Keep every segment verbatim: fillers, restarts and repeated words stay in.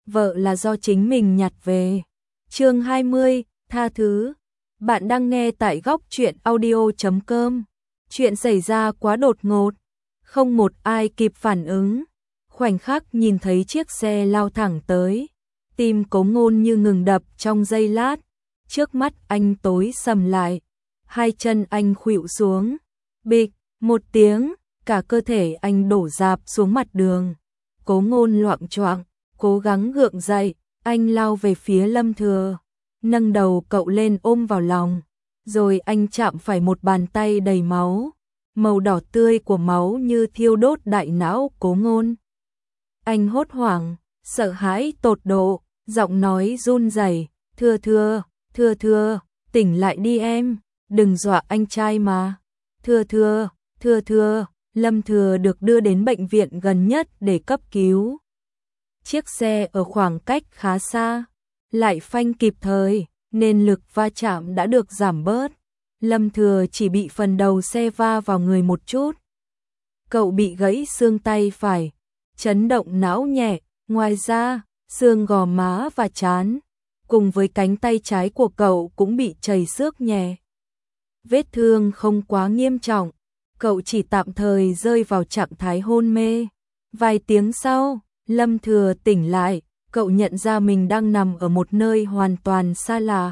vợ là do chính mình nhặt về. Chương hai mươi, tha thứ. Bạn đang nghe tại góc truyện audio chấm com. Chuyện xảy ra quá đột ngột, không một ai kịp phản ứng. Khoảnh khắc nhìn thấy chiếc xe lao thẳng tới, tim Cố Ngôn như ngừng đập trong giây lát. Trước mắt anh tối sầm lại, hai chân anh khuỵu xuống, bịch một tiếng, cả cơ thể anh đổ rạp xuống mặt đường. Cố Ngôn loạng choạng, cố gắng gượng dậy, anh lao về phía Lâm Thừa, nâng đầu cậu lên ôm vào lòng, rồi anh chạm phải một bàn tay đầy máu, màu đỏ tươi của máu như thiêu đốt đại não Cố Ngôn. Anh hốt hoảng, sợ hãi tột độ, giọng nói run rẩy, "Thừa Thừa, Thừa Thừa, tỉnh lại đi em, đừng dọa anh trai mà. Thừa Thừa, Thừa Thừa." Lâm Thừa được đưa đến bệnh viện gần nhất để cấp cứu. Chiếc xe ở khoảng cách khá xa, lại phanh kịp thời, nên lực va chạm đã được giảm bớt. Lâm Thừa chỉ bị phần đầu xe va vào người một chút. Cậu bị gãy xương tay phải, chấn động não nhẹ, ngoài ra, xương gò má và trán, cùng với cánh tay trái của cậu cũng bị trầy xước nhẹ. Vết thương không quá nghiêm trọng, cậu chỉ tạm thời rơi vào trạng thái hôn mê. Vài tiếng sau, Lâm Thừa tỉnh lại, cậu nhận ra mình đang nằm ở một nơi hoàn toàn xa lạ.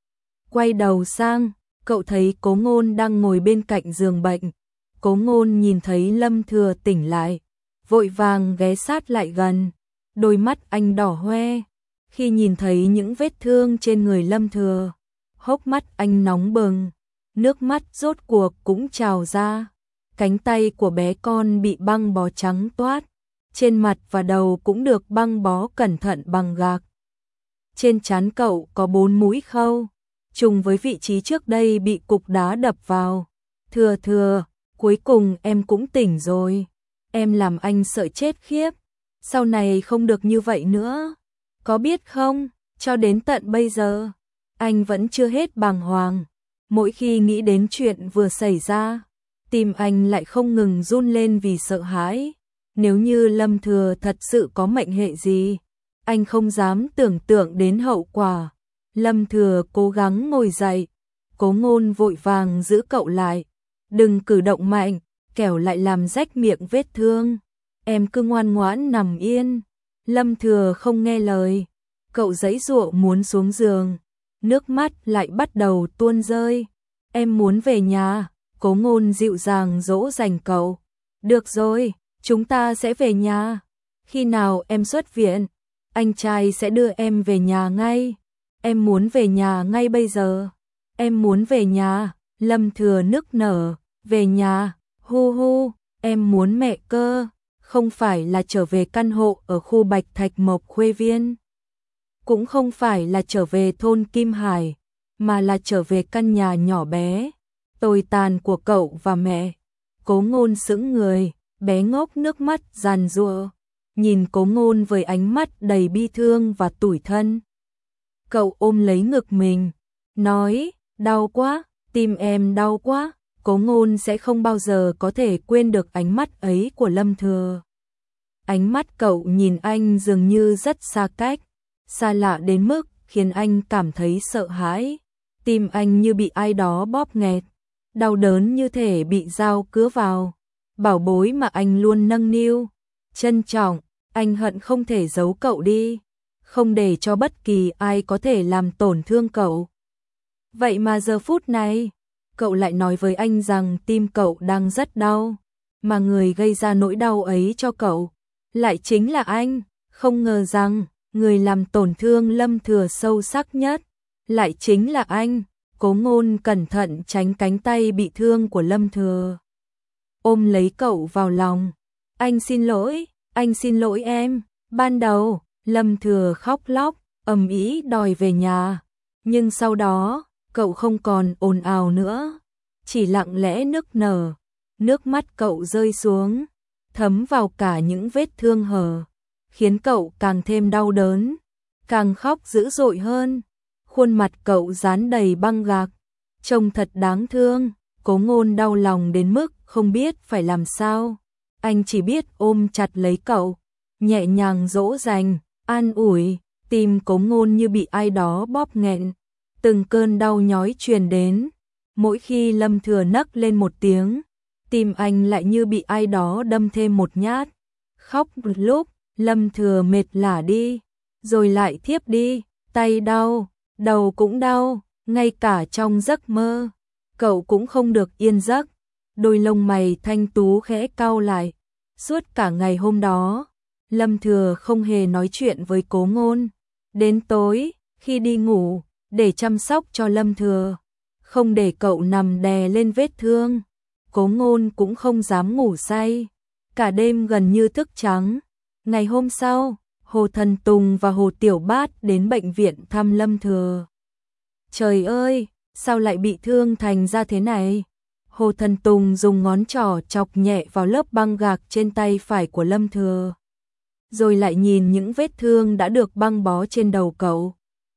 Quay đầu sang, cậu thấy Cố Ngôn đang ngồi bên cạnh giường bệnh. Cố Ngôn nhìn thấy Lâm Thừa tỉnh lại, vội vàng ghé sát lại gần, đôi mắt anh đỏ hoe. Khi nhìn thấy những vết thương trên người Lâm Thừa, hốc mắt anh nóng bừng, nước mắt rốt cuộc cũng trào ra. Cánh tay của bé con bị băng bó trắng toát, trên mặt và đầu cũng được băng bó cẩn thận bằng gạc. Trên trán cậu có bốn mũi khâu, trùng với vị trí trước đây bị cục đá đập vào. "Thừa Thừa, cuối cùng em cũng tỉnh rồi. Em làm anh sợ chết khiếp. Sau này không được như vậy nữa. Có biết không, cho đến tận bây giờ, anh vẫn chưa hết bàng hoàng. Mỗi khi nghĩ đến chuyện vừa xảy ra, tim anh lại không ngừng run lên vì sợ hãi. Nếu như Lâm Thừa thật sự có mệnh hệ gì, anh không dám tưởng tượng đến hậu quả." Lâm Thừa cố gắng ngồi dậy, Cố Ngôn vội vàng giữ cậu lại. "Đừng cử động mạnh, kẻo lại làm rách miệng vết thương. Em cứ ngoan ngoãn nằm yên." Lâm Thừa không nghe lời, cậu giãy giụa muốn xuống giường, nước mắt lại bắt đầu tuôn rơi. "Em muốn về nhà." Cố Ngôn dịu dàng dỗ dành cậu. "Được rồi, chúng ta sẽ về nhà. Khi nào em xuất viện, anh trai sẽ đưa em về nhà ngay. Em muốn về nhà ngay bây giờ. Em muốn về nhà." Lâm Thừa nức nở, "Về nhà, hu hu, em muốn mẹ cơ, không phải là trở về căn hộ ở khu Bạch Thạch Mộc Khuê Viên, cũng không phải là trở về thôn Kim Hải, mà là trở về căn nhà nhỏ bé, tồi tàn của cậu và mẹ." Cố Ngôn sững người, bé ngốc nước mắt giàn giụa, nhìn Cố Ngôn với ánh mắt đầy bi thương và tủi thân. Cậu ôm lấy ngực mình, nói, "Đau quá, tim em đau quá." Cố Ngôn sẽ không bao giờ có thể quên được ánh mắt ấy của Lâm Thừa. Ánh mắt cậu nhìn anh dường như rất xa cách, xa lạ đến mức khiến anh cảm thấy sợ hãi. Tim anh như bị ai đó bóp nghẹt, đau đớn như thể bị dao cứa vào. Bảo bối mà anh luôn nâng niu, trân trọng, anh hận không thể giấu cậu đi, không để cho bất kỳ ai có thể làm tổn thương cậu. Vậy mà giờ phút này, cậu lại nói với anh rằng tim cậu đang rất đau, mà người gây ra nỗi đau ấy cho cậu lại chính là anh. Không ngờ rằng người làm tổn thương Lâm Thừa sâu sắc nhất lại chính là anh. Cố Ngôn cẩn thận tránh cánh tay bị thương của Lâm Thừa, ôm lấy cậu vào lòng. "Anh xin lỗi, anh xin lỗi em." Ban đầu, Lâm Thừa khóc lóc, ầm ĩ đòi về nhà, nhưng sau đó, cậu không còn ồn ào nữa, chỉ lặng lẽ nức nở. Nước mắt cậu rơi xuống, thấm vào cả những vết thương hở, khiến cậu càng thêm đau đớn, càng khóc dữ dội hơn. Khuôn mặt cậu dán đầy băng gạc, trông thật đáng thương. Cố Ngôn đau lòng đến mức không biết phải làm sao. Anh chỉ biết ôm chặt lấy cậu, nhẹ nhàng dỗ dành, an ủi, tim Cố Ngôn như bị ai đó bóp nghẹn, từng cơn đau nhói truyền đến, mỗi khi Lâm Thừa nấc lên một tiếng, tim anh lại như bị ai đó đâm thêm một nhát. Khóc một lúc, Lâm Thừa mệt lả đi, rồi lại thiếp đi, tay đau, đầu cũng đau, ngay cả trong giấc mơ, cậu cũng không được yên giấc. Đôi lông mày thanh tú khẽ cau lại. Suốt cả ngày hôm đó, Lâm Thừa không hề nói chuyện với Cố Ngôn. Đến tối, khi đi ngủ, để chăm sóc cho Lâm Thừa, không để cậu nằm đè lên vết thương, Cố Ngôn cũng không dám ngủ say, cả đêm gần như thức trắng. Ngày hôm sau, Hồ Thần Tùng và Hồ Tiểu Bát đến bệnh viện thăm Lâm Thừa. Trời ơi, sao lại bị thương thành ra thế này? Hồ Thần Tùng dùng ngón trỏ chọc nhẹ vào lớp băng gạc trên tay phải của Lâm Thừa, rồi lại nhìn những vết thương đã được băng bó trên đầu cậu.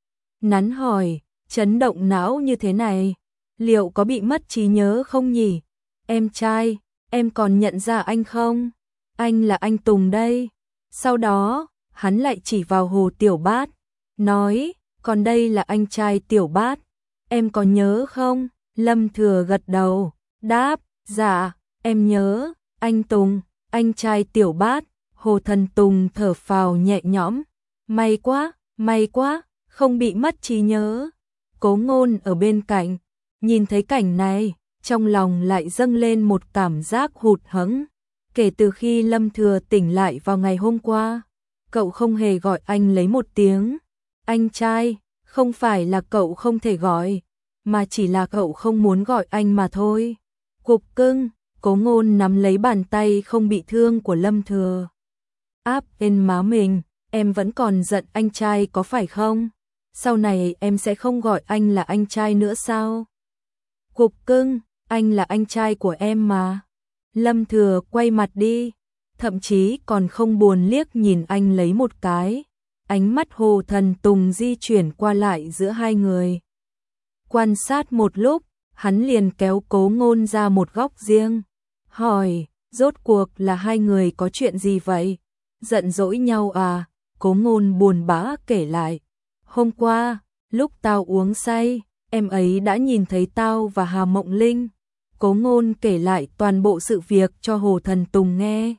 Nắn hỏi, chấn động não như thế này, liệu có bị mất trí nhớ không nhỉ? Em trai, em còn nhận ra anh không? Anh là anh Tùng đây. Sau đó, hắn lại chỉ vào Hồ Tiểu Bát, nói, còn đây là anh trai Tiểu Bát, em có nhớ không? Lâm Thừa gật đầu, đáp, dạ, em nhớ, anh Tùng, anh trai Tiểu Bát. Hồ Thần Tùng thở phào nhẹ nhõm, may quá, may quá, không bị mất trí nhớ. Cố Ngôn ở bên cạnh, nhìn thấy cảnh này, trong lòng lại dâng lên một cảm giác hụt hẫng. Kể từ khi Lâm Thừa tỉnh lại vào ngày hôm qua, cậu không hề gọi anh lấy một tiếng. Anh trai, không phải là cậu không thể gọi, mà chỉ là cậu không muốn gọi anh mà thôi. Cục cưng, Cố Ngôn nắm lấy bàn tay không bị thương của Lâm Thừa, áp lên má mình, em vẫn còn giận anh trai có phải không? Sau này em sẽ không gọi anh là anh trai nữa sao? Cục cưng, anh là anh trai của em mà. Lâm Thừa quay mặt đi, thậm chí còn không buồn liếc nhìn anh lấy một cái. Ánh mắt Hồ Thần Tùng di chuyển qua lại giữa hai người. Quan sát một lúc, hắn liền kéo Cố Ngôn ra một góc riêng, hỏi, rốt cuộc là hai người có chuyện gì vậy? Giận dỗi nhau à? Cố Ngôn buồn bã kể lại, hôm qua, lúc tao uống say, em ấy đã nhìn thấy tao và Hà Mộng Linh. Cố Ngôn kể lại toàn bộ sự việc cho Hồ Thần Tùng nghe.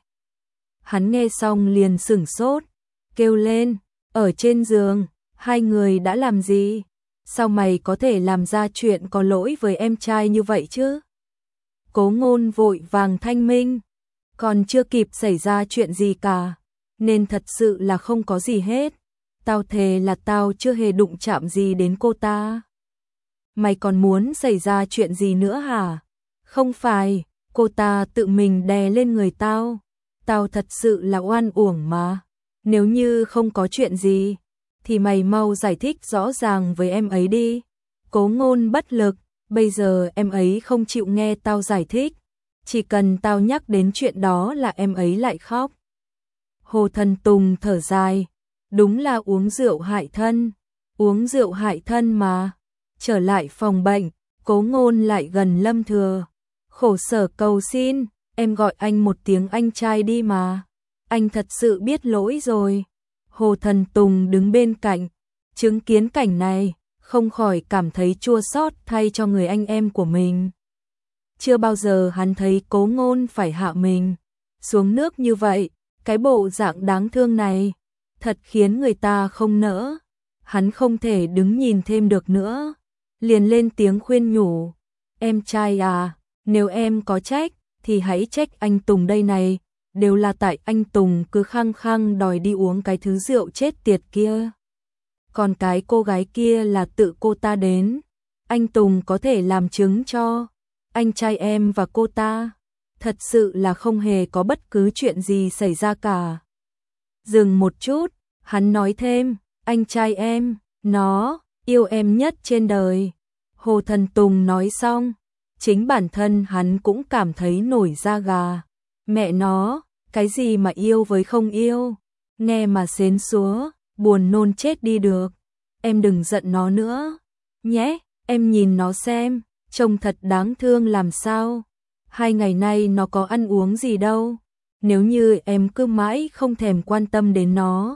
Hắn nghe xong liền sửng sốt, kêu lên, ở trên giường, hai người đã làm gì? Sao mày có thể làm ra chuyện có lỗi với em trai như vậy chứ? Cố Ngôn vội vàng thanh minh, còn chưa kịp xảy ra chuyện gì cả, nên thật sự là không có gì hết. Tao thề là tao chưa hề đụng chạm gì đến cô ta. Mày còn muốn xảy ra chuyện gì nữa hả? Không phải, cô ta tự mình đè lên người tao. Tao thật sự là oan uổng mà. Nếu như không có chuyện gì, thì mày mau giải thích rõ ràng với em ấy đi. Cố Ngôn bất lực, bây giờ em ấy không chịu nghe tao giải thích. Chỉ cần tao nhắc đến chuyện đó là em ấy lại khóc. Hồ Thần Tùng thở dài, đúng là uống rượu hại thân, uống rượu hại thân mà. Trở lại phòng bệnh, Cố Ngôn lại gần Lâm Thừa, khổ sở cầu xin, em gọi anh một tiếng anh trai đi mà. Anh thật sự biết lỗi rồi. Hồ Thần Tùng đứng bên cạnh, chứng kiến cảnh này, không khỏi cảm thấy chua xót thay cho người anh em của mình. Chưa bao giờ hắn thấy Cố Ngôn phải hạ mình xuống nước như vậy, cái bộ dạng đáng thương này, thật khiến người ta không nỡ. Hắn không thể đứng nhìn thêm được nữa, liền lên tiếng khuyên nhủ, em trai à, nếu em có trách, thì hãy trách anh Tùng đây này, đều là tại anh Tùng cứ khăng khăng đòi đi uống cái thứ rượu chết tiệt kia. Còn cái cô gái kia là tự cô ta đến, anh Tùng có thể làm chứng cho, anh trai em và cô ta, thật sự là không hề có bất cứ chuyện gì xảy ra cả. Dừng một chút, hắn nói thêm, anh trai em, nó, yêu em nhất trên đời. Hồ Thần Tùng nói xong, chính bản thân hắn cũng cảm thấy nổi da gà. Mẹ nó, cái gì mà yêu với không yêu, nghe mà xến xúa, buồn nôn chết đi được. Em đừng giận nó nữa, nhé, em nhìn nó xem, trông thật đáng thương làm sao. Hai ngày nay nó có ăn uống gì đâu. Nếu như em cứ mãi không thèm quan tâm đến nó,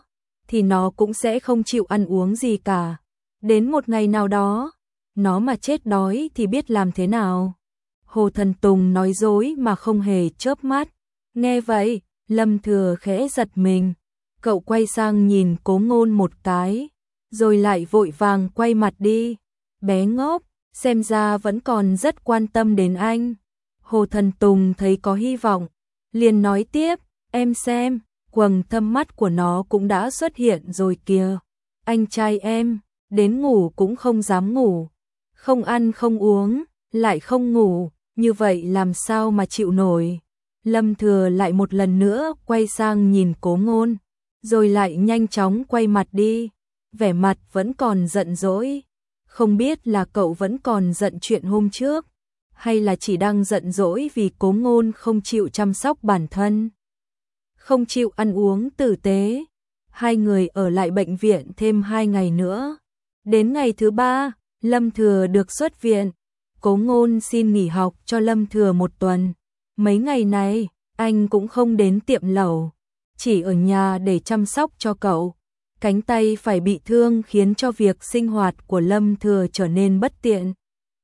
thì nó cũng sẽ không chịu ăn uống gì cả. Đến một ngày nào đó, nó mà chết đói thì biết làm thế nào. Hồ Thần Tùng nói dối mà không hề chớp mắt. Nghe vậy, Lâm Thừa khẽ giật mình. Cậu quay sang nhìn Cố Ngôn một cái, rồi lại vội vàng quay mặt đi. Bé ngốc, xem ra vẫn còn rất quan tâm đến anh. Hồ Thần Tùng thấy có hy vọng, liền nói tiếp, em xem, quầng thâm mắt của nó cũng đã xuất hiện rồi kìa. Anh trai em, đến ngủ cũng không dám ngủ, không ăn không uống, lại không ngủ, như vậy làm sao mà chịu nổi. Lâm Thừa lại một lần nữa quay sang nhìn Cố Ngôn, rồi lại nhanh chóng quay mặt đi, vẻ mặt vẫn còn giận dỗi. Không biết là cậu vẫn còn giận chuyện hôm trước, hay là chỉ đang giận dỗi vì Cố Ngôn không chịu chăm sóc bản thân, không chịu ăn uống tử tế. Hai người ở lại bệnh viện thêm hai ngày nữa. Đến ngày thứ ba, Lâm Thừa được xuất viện. Cố Ngôn xin nghỉ học cho Lâm Thừa một tuần. Mấy ngày này, anh cũng không đến tiệm lẩu, chỉ ở nhà để chăm sóc cho cậu. Cánh tay phải bị thương khiến cho việc sinh hoạt của Lâm Thừa trở nên bất tiện.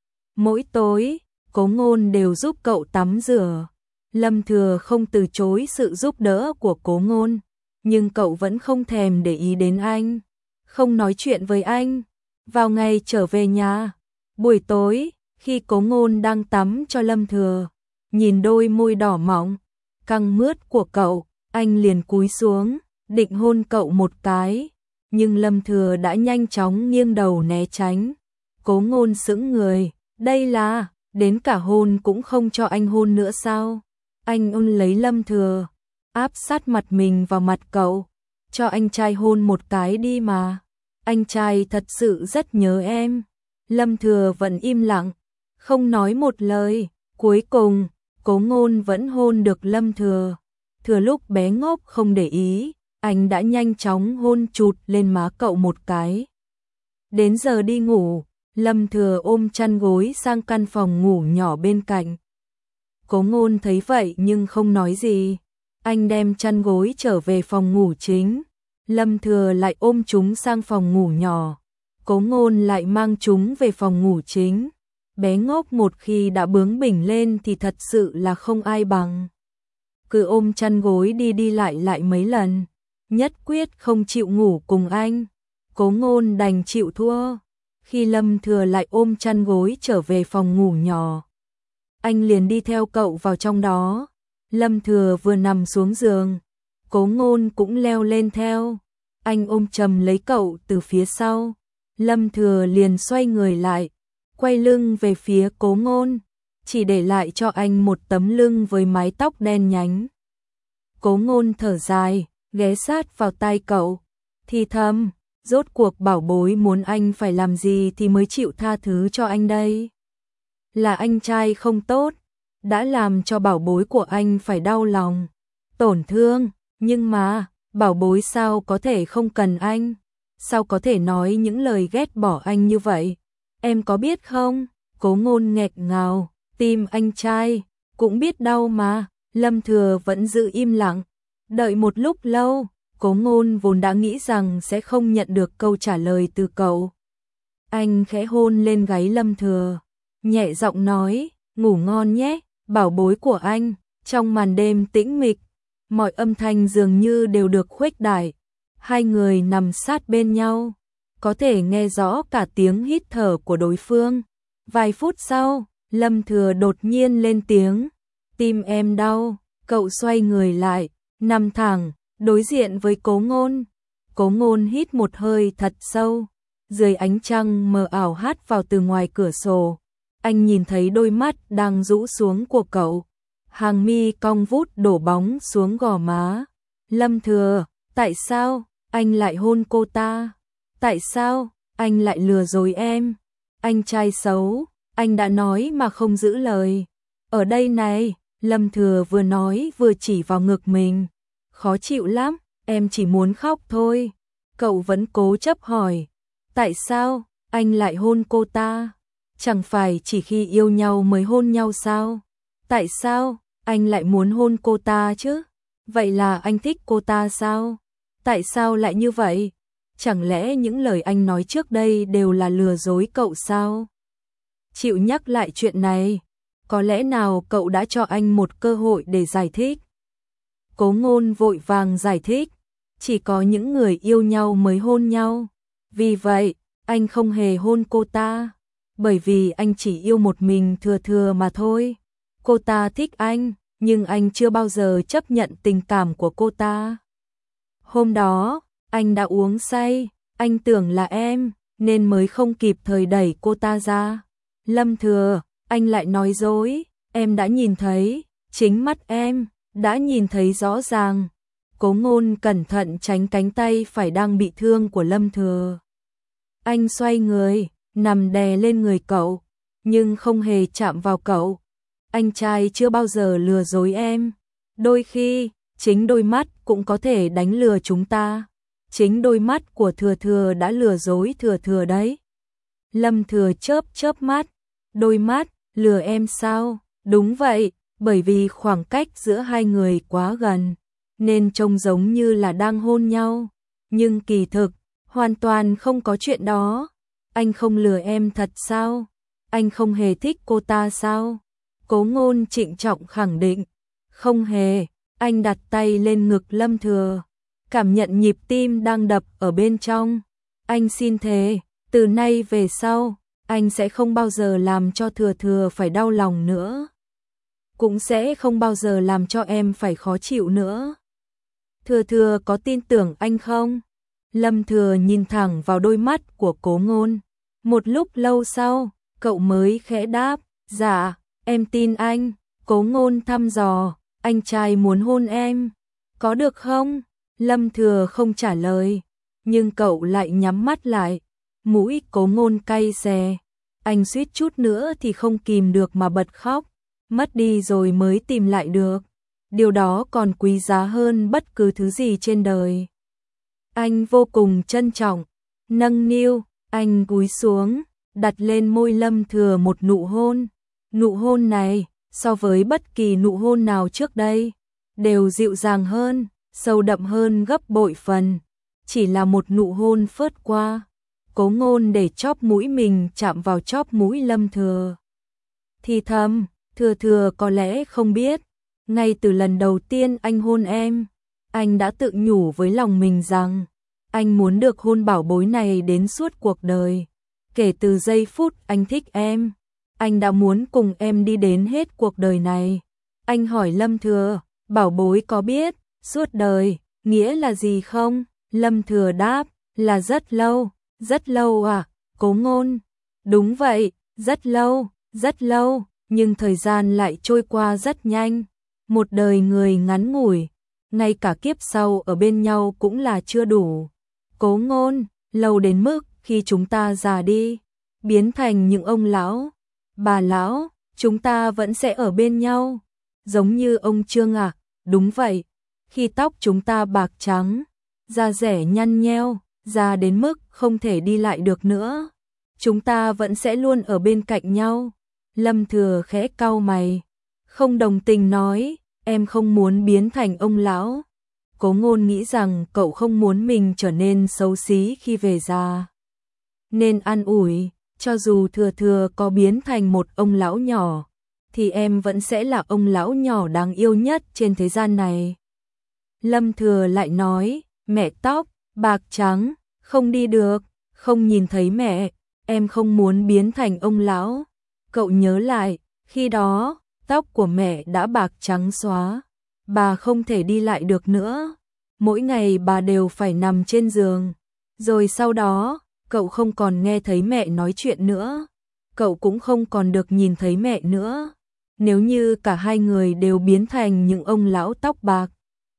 Mỗi tối, Cố Ngôn đều giúp cậu tắm rửa. Lâm Thừa không từ chối sự giúp đỡ của Cố Ngôn, nhưng cậu vẫn không thèm để ý đến anh, không nói chuyện với anh. Vào ngày trở về nhà, buổi tối, khi Cố Ngôn đang tắm cho Lâm Thừa, nhìn đôi môi đỏ mọng, căng mướt của cậu, anh liền cúi xuống, định hôn cậu một cái, nhưng Lâm Thừa đã nhanh chóng nghiêng đầu né tránh. Cố Ngôn sững người, đây là, đến cả hôn cũng không cho anh hôn nữa sao? Anh ôm lấy Lâm Thừa, áp sát mặt mình vào mặt cậu, cho anh trai hôn một cái đi mà. Anh trai thật sự rất nhớ em. Lâm Thừa vẫn im lặng, không nói một lời. Cuối cùng, Cố Ngôn vẫn hôn được Lâm Thừa. Thừa lúc bé ngốc không để ý, anh đã nhanh chóng hôn chụt lên má cậu một cái. Đến giờ đi ngủ, Lâm Thừa ôm chăn gối sang căn phòng ngủ nhỏ bên cạnh. Cố Ngôn thấy vậy nhưng không nói gì. Anh đem chăn gối trở về phòng ngủ chính. Lâm Thừa lại ôm chúng sang phòng ngủ nhỏ. Cố Ngôn lại mang chúng về phòng ngủ chính. Bé ngốc một khi đã bướng bỉnh lên thì thật sự là không ai bằng. Cứ ôm chăn gối đi đi lại lại mấy lần, nhất quyết không chịu ngủ cùng anh. Cố Ngôn đành chịu thua. Khi Lâm Thừa lại ôm chăn gối trở về phòng ngủ nhỏ, anh liền đi theo cậu vào trong đó. Lâm Thừa vừa nằm xuống giường, Cố Ngôn cũng leo lên theo. Anh ôm chầm lấy cậu từ phía sau. Lâm Thừa liền xoay người lại, quay lưng về phía Cố Ngôn, chỉ để lại cho anh một tấm lưng với mái tóc đen nhánh. Cố Ngôn thở dài, ghé sát vào tai cậu, thì thầm, rốt cuộc bảo bối muốn anh phải làm gì thì mới chịu tha thứ cho anh đây. Là anh trai không tốt, đã làm cho bảo bối của anh phải đau lòng, tổn thương, nhưng mà, bảo bối sao có thể không cần anh, sao có thể nói những lời ghét bỏ anh như vậy. Em có biết không, Cố Ngôn nghẹn ngào, tim anh trai, cũng biết đau mà. Lâm Thừa vẫn giữ im lặng, đợi một lúc lâu. Cố Ngôn vốn đã nghĩ rằng sẽ không nhận được câu trả lời từ cậu. Anh khẽ hôn lên gáy Lâm Thừa, nhẹ giọng nói, ngủ ngon nhé, bảo bối của anh. Trong màn đêm tĩnh mịch, mọi âm thanh dường như đều được khuếch đại. Hai người nằm sát bên nhau, có thể nghe rõ cả tiếng hít thở của đối phương. Vài phút sau, Lâm Thừa đột nhiên lên tiếng, tim em đau. Cậu xoay người lại, nằm thẳng, đối diện với Cố Ngôn. Cố Ngôn hít một hơi thật sâu, dưới ánh trăng mờ ảo hắt vào từ ngoài cửa sổ. Anh nhìn thấy đôi mắt đang rũ xuống của cậu, hàng mi cong vút đổ bóng xuống gò má. Lâm Thừa, tại sao anh lại hôn cô ta? Tại sao anh lại lừa dối em? Anh trai xấu, anh đã nói mà không giữ lời. Ở đây này, Lâm Thừa vừa nói vừa chỉ vào ngực mình. Khó chịu lắm, em chỉ muốn khóc thôi. Cậu vẫn cố chấp hỏi, tại sao anh lại hôn cô ta? Chẳng phải chỉ khi yêu nhau mới hôn nhau sao? Tại sao anh lại muốn hôn cô ta chứ? Vậy là anh thích cô ta sao? Tại sao lại như vậy? Chẳng lẽ những lời anh nói trước đây đều là lừa dối cậu sao? Chịu nhắc lại chuyện này, có lẽ nào cậu đã cho anh một cơ hội để giải thích? Cố Ngôn vội vàng giải thích, chỉ có những người yêu nhau mới hôn nhau. Vì vậy, anh không hề hôn cô ta, bởi vì anh chỉ yêu một mình Thừa Thừa mà thôi. Cô ta thích anh, nhưng anh chưa bao giờ chấp nhận tình cảm của cô ta. Hôm đó, anh đã uống say, anh tưởng là em, nên mới không kịp thời đẩy cô ta ra. Lâm Thừa, anh lại nói dối, em đã nhìn thấy, chính mắt em, đã nhìn thấy rõ ràng. Cố Ngôn cẩn thận tránh cánh tay phải đang bị thương của Lâm Thừa. Anh xoay người, nằm đè lên người cậu, nhưng không hề chạm vào cậu. Anh trai chưa bao giờ lừa dối em. Đôi khi, chính đôi mắt cũng có thể đánh lừa chúng ta. Chính đôi mắt của Thừa Thừa đã lừa dối Thừa Thừa đấy. Lâm Thừa chớp chớp mắt. Đôi mắt, lừa em sao? Đúng vậy, bởi vì khoảng cách giữa hai người quá gần, nên trông giống như là đang hôn nhau. Nhưng kỳ thực, hoàn toàn không có chuyện đó. Anh không lừa em thật sao? Anh không hề thích cô ta sao? Cố Ngôn trịnh trọng khẳng định. Không hề, anh đặt tay lên ngực Lâm Thừa, cảm nhận nhịp tim đang đập ở bên trong. Anh xin thề, từ nay về sau, anh sẽ không bao giờ làm cho Thừa Thừa phải đau lòng nữa. Cũng sẽ không bao giờ làm cho em phải khó chịu nữa. Thừa Thừa có tin tưởng anh không? Lâm Thừa nhìn thẳng vào đôi mắt của Cố Ngôn. Một lúc lâu sau, cậu mới khẽ đáp, dạ, em tin anh. Cố Ngôn thăm dò, anh trai muốn hôn em, có được không? Lâm Thừa không trả lời, nhưng cậu lại nhắm mắt lại. Mũi Cố Ngôn cay xè, anh suýt chút nữa thì không kìm được mà bật khóc. Mất đi rồi mới tìm lại được, điều đó còn quý giá hơn bất cứ thứ gì trên đời. Anh vô cùng trân trọng, nâng niu, anh cúi xuống, đặt lên môi Lâm Thừa một nụ hôn. Nụ hôn này, so với bất kỳ nụ hôn nào trước đây, đều dịu dàng hơn, sâu đậm hơn gấp bội phần. Chỉ là một nụ hôn phớt qua, Cố Ngôn để chóp mũi mình chạm vào chóp mũi Lâm Thừa. Thì thầm, Thừa Thừa có lẽ không biết, ngay từ lần đầu tiên anh hôn em, anh đã tự nhủ với lòng mình rằng, anh muốn được hôn bảo bối này đến suốt cuộc đời. Kể từ giây phút anh thích em, anh đã muốn cùng em đi đến hết cuộc đời này. Anh hỏi Lâm Thừa, bảo bối có biết, suốt đời, nghĩa là gì không? Lâm Thừa đáp, là rất lâu, rất lâu à, Cố Ngôn. Đúng vậy, rất lâu, rất lâu, nhưng thời gian lại trôi qua rất nhanh. Một đời người ngắn ngủi, ngay cả kiếp sau ở bên nhau cũng là chưa đủ. Cố Ngôn, lâu đến mức khi chúng ta già đi, biến thành những ông lão, bà lão, chúng ta vẫn sẽ ở bên nhau. Giống như ông Trương à, đúng vậy, khi tóc chúng ta bạc trắng, da rẻ nhăn nheo, già đến mức không thể đi lại được nữa, chúng ta vẫn sẽ luôn ở bên cạnh nhau. Lâm Thừa khẽ cau mày, không đồng tình nói, em không muốn biến thành ông lão. Cố Ngôn nghĩ rằng cậu không muốn mình trở nên xấu xí khi về già, nên an ủi, cho dù Thừa Thừa có biến thành một ông lão nhỏ, thì em vẫn sẽ là ông lão nhỏ đáng yêu nhất trên thế gian này. Lâm Thừa lại nói, mẹ tóc bạc trắng, không đi được, không nhìn thấy mẹ, em không muốn biến thành ông lão. Cậu nhớ lại, khi đó, tóc của mẹ đã bạc trắng xóa, bà không thể đi lại được nữa. Mỗi ngày bà đều phải nằm trên giường. Rồi sau đó, cậu không còn nghe thấy mẹ nói chuyện nữa. Cậu cũng không còn được nhìn thấy mẹ nữa. Nếu như cả hai người đều biến thành những ông lão tóc bạc,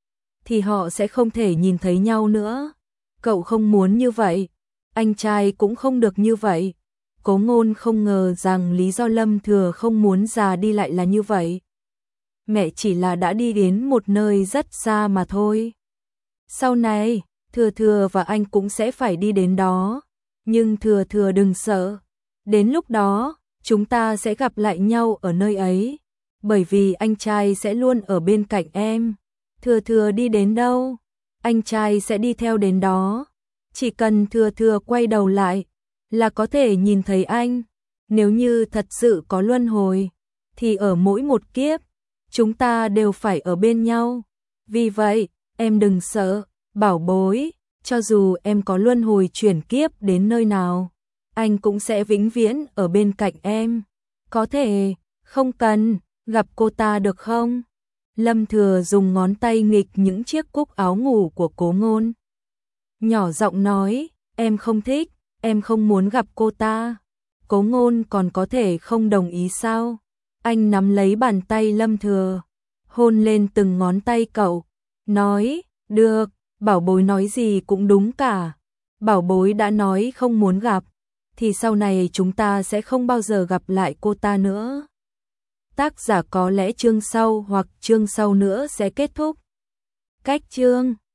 thì họ sẽ không thể nhìn thấy nhau nữa. Cậu không muốn như vậy, anh trai cũng không được như vậy. Cố Ngôn không ngờ rằng lý do Lâm Thừa không muốn già đi lại là như vậy. Mẹ chỉ là đã đi đến một nơi rất xa mà thôi. Sau này, Thừa Thừa và anh cũng sẽ phải đi đến đó. Nhưng Thừa Thừa đừng sợ. Đến lúc đó, chúng ta sẽ gặp lại nhau ở nơi ấy. Bởi vì anh trai sẽ luôn ở bên cạnh em. Thừa Thừa đi đến đâu, anh trai sẽ đi theo đến đó. Chỉ cần thừa thừa quay đầu lại là có thể nhìn thấy anh. Nếu như thật sự có luân hồi, thì ở mỗi một kiếp, chúng ta đều phải ở bên nhau. Vì vậy, em đừng sợ, bảo bối, cho dù em có luân hồi chuyển kiếp đến nơi nào, anh cũng sẽ vĩnh viễn ở bên cạnh em. Có thể, không cần, gặp cô ta được không? Lâm Thừa dùng ngón tay nghịch những chiếc cúc áo ngủ của Cố Ngôn. Nhỏ giọng nói, em không thích, em không muốn gặp cô ta. Cố Ngôn còn có thể không đồng ý sao? Anh nắm lấy bàn tay Lâm Thừa, hôn lên từng ngón tay cậu, nói, được, bảo bối nói gì cũng đúng cả. Bảo bối đã nói không muốn gặp, thì sau này chúng ta sẽ không bao giờ gặp lại cô ta nữa. Tác giả có lẽ chương sau hoặc chương sau nữa sẽ kết thúc. Cách chương